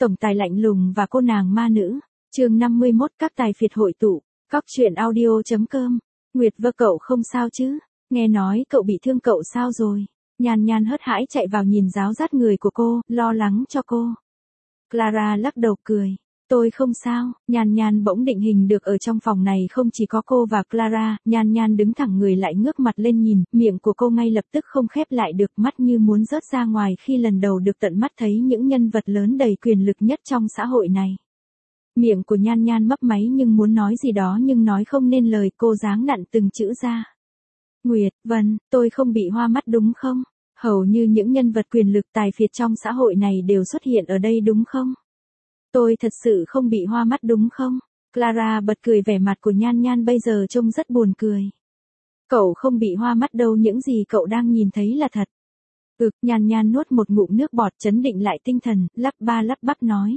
tổng tài lạnh lùng và cô nàng ma nữ. Chương 51 các tài phiệt hội tụ. Cóc truyện audio.com. Nguyệt Vơ cậu không sao chứ? Nghe nói cậu bị thương cậu sao rồi? Nhan Nhan hớt hãi chạy vào nhìn ráo rát người của cô, lo lắng cho cô. Clara lắc đầu cười. Tôi không sao. Nhan Nhan bỗng định hình được ở trong phòng này không chỉ có cô và Clara. Nhan Nhan đứng thẳng người lại ngước mặt lên nhìn, miệng của cô ngay lập tức không khép lại được, mắt như muốn rớt ra ngoài khi lần đầu được tận mắt thấy những nhân vật lớn đầy quyền lực nhất trong xã hội này. Miệng của Nhan Nhan mấp máy nhưng muốn nói gì đó nhưng nói không nên lời, cô giáng nặn từng chữ ra. Nguyệt Vân, tôi không bị hoa mắt đúng không? Hầu như những nhân vật quyền lực tài phiệt trong xã hội này đều xuất hiện ở đây đúng không? Tôi thật sự không bị hoa mắt đúng không? Clara bật cười, vẻ mặt của Nhan Nhan bây giờ trông rất buồn cười. Cậu không bị hoa mắt đâu, những gì cậu đang nhìn thấy là thật. Nhan Nhan nuốt một ngụm nước bọt trấn định lại tinh thần, lắp ba lắp bắp nói.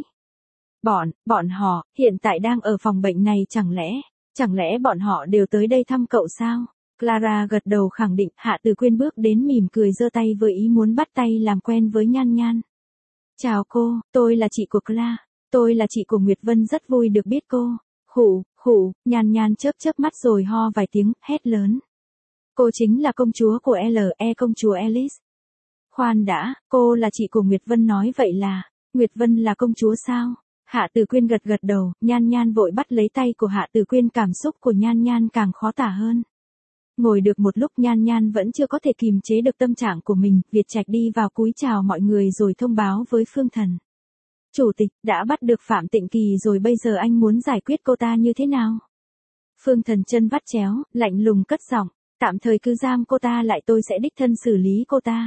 Bọn họ, hiện tại đang ở phòng bệnh này chẳng lẽ bọn họ đều tới đây thăm cậu sao? Clara gật đầu khẳng định. Hạ Từ Quyên bước đến mỉm cười giơ tay với ý muốn bắt tay làm quen với Nhan Nhan. Chào cô, tôi là chị của Clara. Tôi là chị của Nguyệt Vân, rất vui được biết cô. Khủ, Nhan Nhan chớp mắt rồi ho vài tiếng, hét lớn. Cô chính là công chúa của LE, công chúa Alice. Khoan đã, cô là chị của Nguyệt Vân, nói vậy là, Nguyệt Vân là công chúa sao? Hạ Từ Quyên gật đầu, Nhan Nhan vội bắt lấy tay của Hạ Từ Quyên, cảm xúc của Nhan Nhan càng khó tả hơn. Ngồi được một lúc Nhan Nhan vẫn chưa có thể kìm chế được tâm trạng của mình, Việt Trạch đi vào cúi chào mọi người rồi thông báo với Phương Thần. Chủ tịch, đã bắt được Phạm Tịnh Kỳ rồi, bây giờ anh muốn giải quyết cô ta như thế nào? Phương Thần chân vắt chéo, lạnh lùng cất giọng, tạm thời cứ giam cô ta lại, tôi sẽ đích thân xử lý cô ta.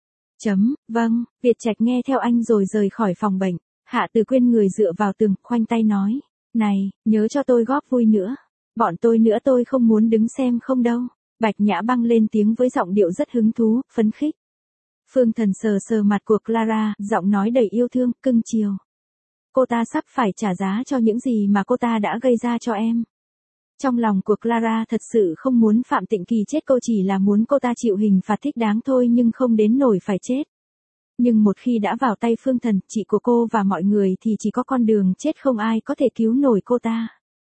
Vâng, Việt Trạch nghe theo anh rồi rời khỏi phòng bệnh. Hạ Từ Quyên người dựa vào tường, khoanh tay nói, này, nhớ cho tôi góp vui nữa. Bọn tôi nữa, tôi không muốn đứng xem không đâu. Bạch Nhã Băng lên tiếng với giọng điệu rất hứng thú, phấn khích. Phương Thần sờ mặt của Clara, giọng nói đầy yêu thương, cưng chiều. Cô ta sắp phải trả giá cho những gì mà cô ta đã gây ra cho em. Trong lòng của Clara thật sự không muốn Phạm Tịnh Kỳ chết, cô chỉ là muốn cô ta chịu hình phạt thích đáng thôi, nhưng không đến nổi phải chết. Nhưng một khi đã vào tay Phương Thần, chị của cô và mọi người, thì chỉ có con đường chết, không ai có thể cứu nổi cô ta.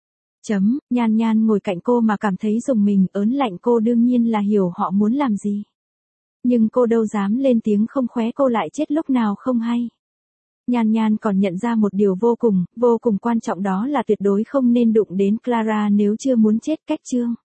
Nhan Nhan ngồi cạnh cô mà cảm thấy rùng mình, ớn lạnh. Cô đương nhiên là hiểu họ muốn làm gì. Nhưng cô đâu dám lên tiếng, không khóe cô lại chết lúc nào không hay. Nhan Nhan còn nhận ra một điều vô cùng quan trọng, đó là tuyệt đối không nên đụng đến Clara nếu chưa muốn chết. Cách chương